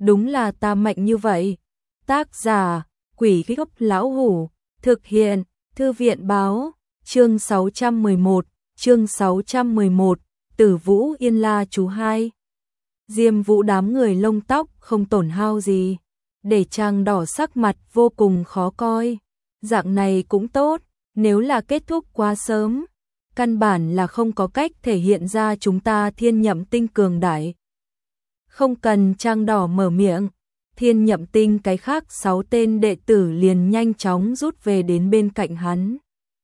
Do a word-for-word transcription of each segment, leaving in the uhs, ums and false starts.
đúng là ta mạnh như vậy. Tác giả, Quỷ Gốc Lão Hủ, thực hiện, Thư viện báo, chương sáu trăm mười một, chương sáu trăm mười một, Tử Vũ Yên La chú hai. Diêm Vũ đám người lông tóc không tổn hao gì, để trang đỏ sắc mặt vô cùng khó coi. Dạng này cũng tốt, nếu là kết thúc quá sớm, căn bản là không có cách thể hiện ra chúng ta Thiên Nhậm Tinh cường đại. Không cần trang đỏ mở miệng, Thiên Nhậm Tinh cái khác sáu tên đệ tử liền nhanh chóng rút về đến bên cạnh hắn.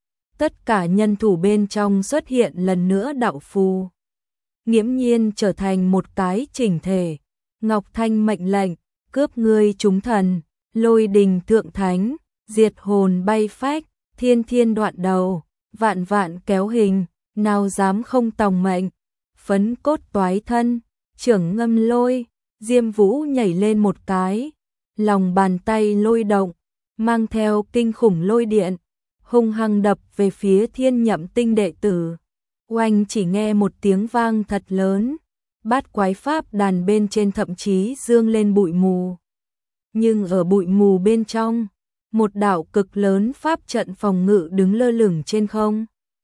Tất cả nhân thủ bên trong xuất hiện lần nữa đạo phù, nghiễm nhiên trở thành một cái chỉnh thể. Ngọc Thanh mệnh lệnh, cướp ngươi chúng thần, lôi đình thượng thánh, diệt hồn bay phách, thiên thiên đoạn đầu, vạn vạn kéo hình, nào dám không tòng mệnh, phấn cốt toái thân, trưởng ngâm lôi. Diêm Vũ nhảy lên một cái, lòng bàn tay lôi động, mang theo kinh khủng lôi điện, hung hăng đập về phía Thiên Nhậm Tinh đệ tử. Oanh, chỉ nghe một tiếng vang thật lớn, bát quái pháp đàn bên trên thậm chí dương lên bụi mù. Nhưng ở bụi mù bên trong, một đạo cực lớn pháp trận phòng ngự đứng lơ lửng trên không,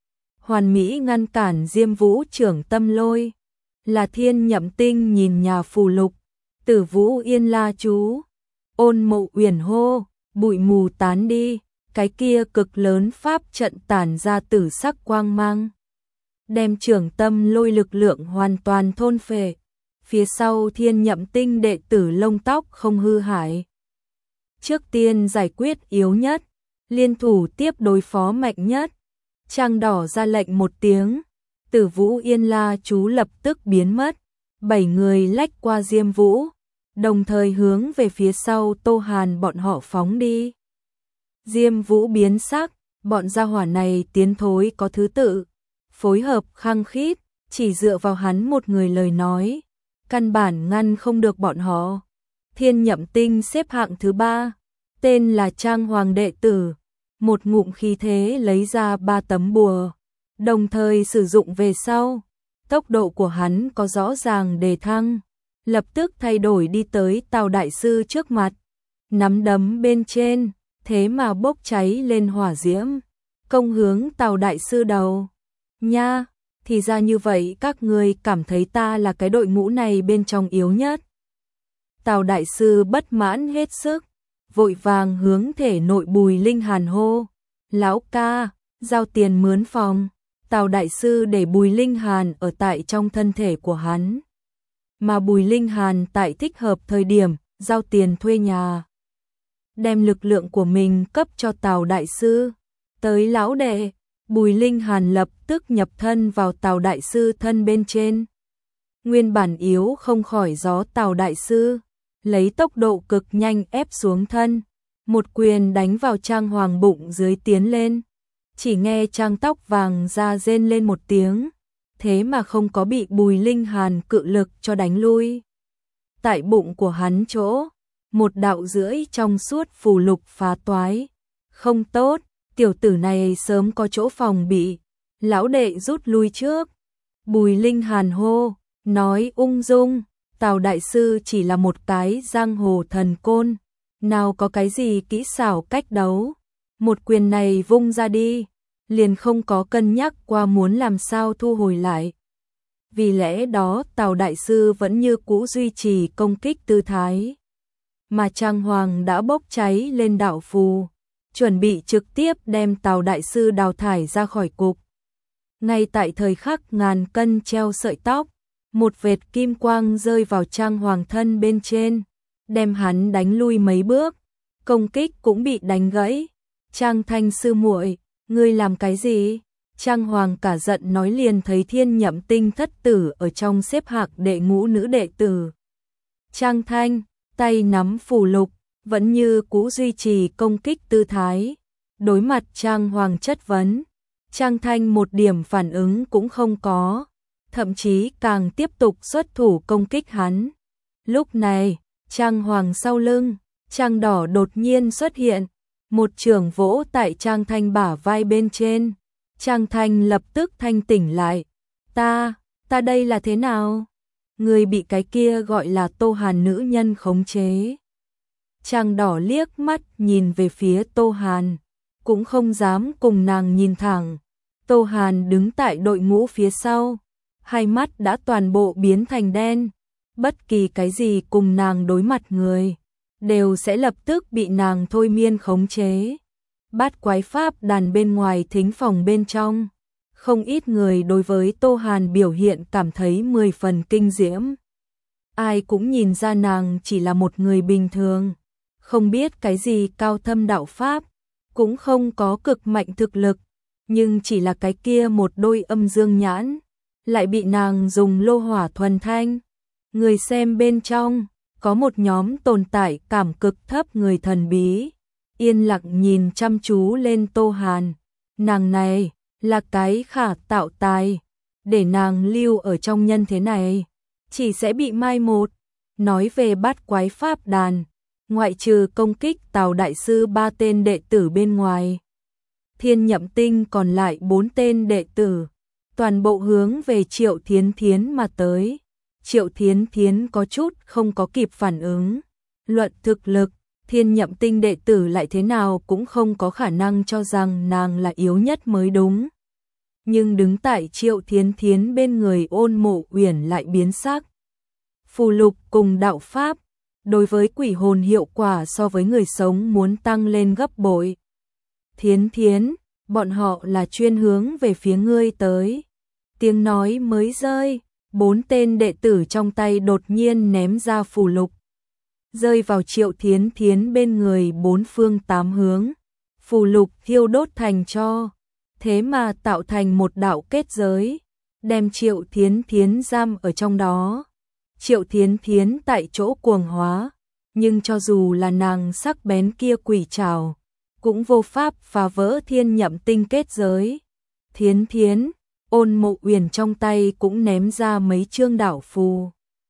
hoàn mỹ ngăn cản Diêm Vũ trưởng tâm lôi. Là Thiên Nhậm Tinh nhìn nhà phù lục, Tử Vũ Yên La chú, Ôn Mộ Uyển hô, bụi mù tán đi, cái kia cực lớn pháp trận tản ra tử sắc quang mang, đem trưởng tâm lôi lực lượng hoàn toàn thôn phệ. Phía sau Thiên Nhậm Tinh đệ tử lông tóc không hư hại. Trước tiên giải quyết yếu nhất, liên thủ tiếp đối phó mạnh nhất. Trang đỏ ra lệnh một tiếng, Tử Vũ Yên La chú lập tức biến mất. Bảy người lách qua Diêm Vũ, đồng thời hướng về phía sau Tô Hàn bọn họ phóng đi. Diêm Vũ biến sắc, bọn gia hỏa này tiến thối có thứ tự, phối hợp khăng khít, chỉ dựa vào hắn một người lời nói, căn bản ngăn không được bọn họ. Thiên Nhậm Tinh xếp hạng thứ ba, tên là Trang Hoàng đệ tử, một ngụm khí thế lấy ra ba tấm bùa, đồng thời sử dụng về sau, tốc độ của hắn có rõ ràng đề thăng, lập tức thay đổi đi tới Tào đại sư trước mặt, nắm đấm bên trên, thế mà bốc cháy lên hỏa diễm, công hướng Tào đại sư đầu. Nha, thì ra như vậy, các ngươi cảm thấy ta là cái đội ngũ này bên trong yếu nhất. Tào đại sư bất mãn hết sức, vội vàng hướng thể nội Bùi Linh Hàn hô, lão ca, giao tiền mướn phòng. Tào đại sư để Bùi Linh Hàn ở tại trong thân thể của hắn, mà Bùi Linh Hàn tại thích hợp thời điểm giao tiền thuê nhà, đem lực lượng của mình cấp cho Tào đại sư. Tới lão đệ, Bùi Linh Hàn lập tức nhập thân vào Tào đại sư thân bên trên. Nguyên bản yếu không khỏi gió Tào đại sư, lấy tốc độ cực nhanh ép xuống thân, một quyền đánh vào Trang Hoàng bụng dưới tiến lên. Chỉ nghe Trang tóc vàng ra rên lên một tiếng, thế mà không có bị Bùi Linh Hàn cự lực cho đánh lui. Tại bụng của hắn chỗ, một đạo rưỡi trong suốt phù lục phá toái. Không tốt, tiểu tử này sớm có chỗ phòng bị, lão đệ rút lui trước. Bùi Linh Hàn hô, nói ung dung, Tào đại sư chỉ là một cái giang hồ thần côn, nào có cái gì kỹ xảo cách đấu. Một quyền này vung ra đi, liền không có cân nhắc qua muốn làm sao thu hồi lại. Vì lẽ đó Tào đại sư vẫn như cũ duy trì công kích tư thái. Mà Trang Hoàng đã bốc cháy lên đạo phù, chuẩn bị trực tiếp đem Tào đại sư đào thải ra khỏi cục. Ngay tại thời khắc ngàn cân treo sợi tóc, một vệt kim quang rơi vào Trang Hoàng thân bên trên, đem hắn đánh lui mấy bước, công kích cũng bị đánh gãy. Trang Thanh sư muội, ngươi làm cái gì? Trang Hoàng cả giận nói, liền thấy Thiên Nhậm Tinh thất tử ở trong xếp hạng đệ ngũ nữ đệ tử. Trang Thanh, tay nắm phù lục, vẫn như cũ duy trì công kích tư thái. Đối mặt Trang Hoàng chất vấn, Trang Thanh một điểm phản ứng cũng không có, thậm chí càng tiếp tục xuất thủ công kích hắn. Lúc này, Trang Hoàng sau lưng, Trang đỏ đột nhiên xuất hiện, một chưởng vỗ tại Trang Thanh bả vai bên trên. Trang Thanh lập tức thanh tỉnh lại. Ta, ta đây là thế nào? Người bị cái kia gọi là Tô Hàn nữ nhân khống chế. Trang đỏ liếc mắt nhìn về phía Tô Hàn, cũng không dám cùng nàng nhìn thẳng. Tô Hàn đứng tại đội ngũ phía sau, hai mắt đã toàn bộ biến thành đen. Bất kỳ cái gì cùng nàng đối mặt người, đều sẽ lập tức bị nàng thôi miên khống chế. Bát quái pháp đàn bên ngoài thính phòng bên trong, không ít người đối với Tô Hàn biểu hiện cảm thấy mười phần kinh diễm. Ai cũng nhìn ra nàng chỉ là một người bình thường, không biết cái gì cao thâm đạo pháp, cũng không có cực mạnh thực lực, nhưng chỉ là cái kia một đôi âm dương nhãn, lại bị nàng dùng lô hỏa thuần thanh. Người xem bên trong, có một nhóm tồn tại cảm cực thấp người thần bí, yên lặng nhìn chăm chú lên Tô Hàn. Nàng này, là cái khả tạo tài, để nàng lưu ở trong nhân thế này, chỉ sẽ bị mai một. Nói về bát quái pháp đàn, ngoại trừ công kích Tào Đại Sư ba tên đệ tử bên ngoài, Thiên Nhậm Tinh còn lại bốn tên đệ tử, toàn bộ hướng về Triệu Thiến Thiến mà tới. Triệu Thiến Thiến có chút không có kịp phản ứng. Luận thực lực, Thiên Nhậm Tinh đệ tử lại thế nào cũng không có khả năng cho rằng nàng là yếu nhất mới đúng. Nhưng đứng tại Triệu Thiến Thiến bên người Ôn Mộ Uyển lại biến sắc. Phù lục cùng đạo pháp, đối với quỷ hồn hiệu quả so với người sống muốn tăng lên gấp bội. Thiến Thiến, bọn họ là chuyên hướng về phía ngươi tới. Tiếng nói mới rơi, bốn tên đệ tử trong tay đột nhiên ném ra phù lục, rơi vào Triệu Thiến Thiến bên người bốn phương tám hướng. Phù lục thiêu đốt thành tro, thế mà tạo thành một đạo kết giới, đem Triệu Thiến Thiến giam ở trong đó. Triệu Thiến Thiến tại chỗ cuồng hóa, nhưng cho dù là nàng sắc bén kia quỷ trảo, cũng vô pháp phá vỡ Thiên Nhậm Tinh kết giới. Thiến Thiến, Ôn Mộ Uyển trong tay cũng ném ra mấy chương đạo phù.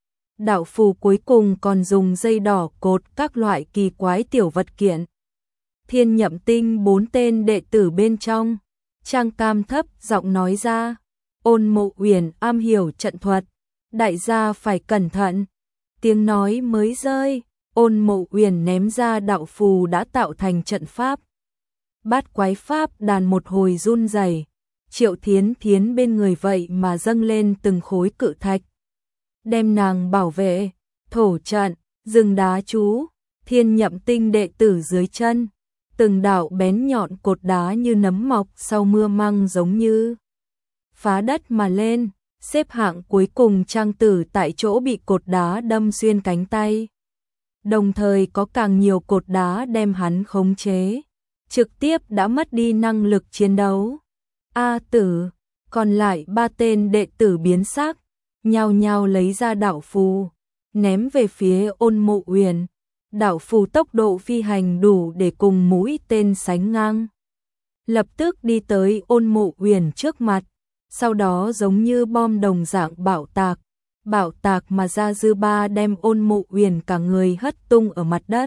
Đạo phù cuối cùng còn dùng dây đỏ cột các loại kỳ quái tiểu vật kiện. Thiên Nhậm Tinh bốn tên đệ tử bên trong, Trang Cam thấp giọng nói ra, Ôn Mộ Uyển am hiểu trận thuật, đại gia phải cẩn thận. Tiếng nói mới rơi, Ôn Mộ Uyển ném ra đạo phù đã tạo thành trận pháp. Bát quái pháp đàn một hồi run rẩy, Triệu Thiến Thiến bên người vậy mà dâng lên từng khối cự thạch, đem nàng bảo vệ. Thổ trận, rừng đá chú, Thiên Nhậm Tinh đệ tử dưới chân, từng đạo bén nhọn cột đá như nấm mọc sau mưa măng giống như phá đất mà lên. Xếp hạng cuối cùng Trang Tử tại chỗ bị cột đá đâm xuyên cánh tay, đồng thời có càng nhiều cột đá đem hắn khống chế, trực tiếp đã mất đi năng lực chiến đấu. A Tử, còn lại ba tên đệ tử biến sắc, nhao nhao lấy ra đạo phù, ném về phía Ôn Mộ Uyển. Đạo phù tốc độ phi hành đủ để cùng mũi tên sánh ngang, lập tức đi tới Ôn Mộ Uyển trước mặt, sau đó giống như bom đồng dạng bạo tạc, bạo tạc mà ra dư ba đem Ôn Mộ Uyển cả người hất tung ở mặt đất.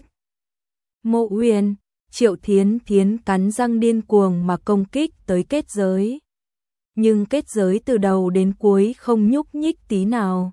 Mộ Uyển, Triệu Thiến Thiến cắn răng điên cuồng mà công kích tới kết giới, nhưng kết giới từ đầu đến cuối không nhúc nhích tí nào.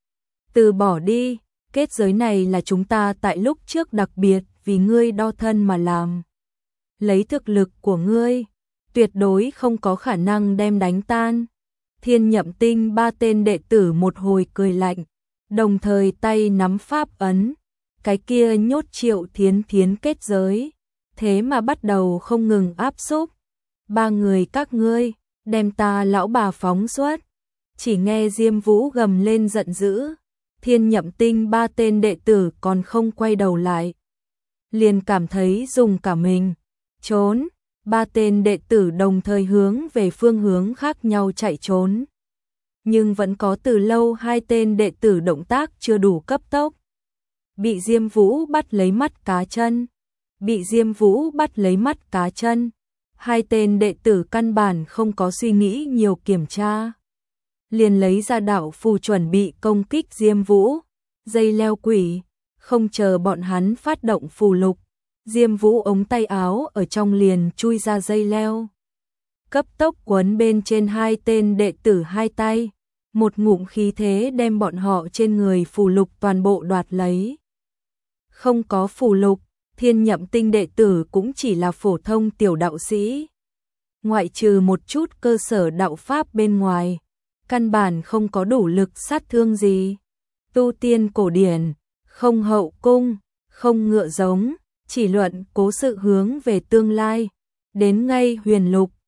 Từ bỏ đi, kết giới này là chúng ta tại lúc trước đặc biệt vì ngươi đo thân mà làm. Lấy thực lực của ngươi, tuyệt đối không có khả năng đem đánh tan. Thiên Nhậm Tinh ba tên đệ tử một hồi cười lạnh, đồng thời tay nắm pháp ấn, cái kia nhốt Triệu Thiến Thiến kết giới, thế mà bắt đầu không ngừng áp xúc. Ba người các ngươi, đem ta lão bà phóng xuất. Chỉ nghe Diêm Vũ gầm lên giận dữ, Thiên Nhậm Tinh ba tên đệ tử còn không quay đầu lại, liền cảm thấy dùng cả mình, trốn. Ba tên đệ tử đồng thời hướng về phương hướng khác nhau chạy trốn, nhưng vẫn có từ lâu hai tên đệ tử động tác chưa đủ cấp tốc, bị Diêm Vũ bắt lấy mắt cá chân. Bị Diêm Vũ bắt lấy mắt cá chân, hai tên đệ tử căn bản không có suy nghĩ nhiều kiểm tra, liền lấy ra đạo phù chuẩn bị công kích Diêm Vũ. Dây leo quỷ, không chờ bọn hắn phát động phù lục, Diêm Vũ ống tay áo ở trong liền chui ra dây leo, cấp tốc quấn bên trên hai tên đệ tử hai tay, một ngụm khí thế đem bọn họ trên người phù lục toàn bộ đoạt lấy. Không có phù lục, Thiên Nhậm Tinh đệ tử cũng chỉ là phổ thông tiểu đạo sĩ. Ngoại trừ một chút cơ sở đạo pháp bên ngoài, căn bản không có đủ lực sát thương gì. Tu tiên cổ điển, không hậu cung, không ngựa giống, chỉ luận cố sự hướng về tương lai. Đến ngay huyền lục,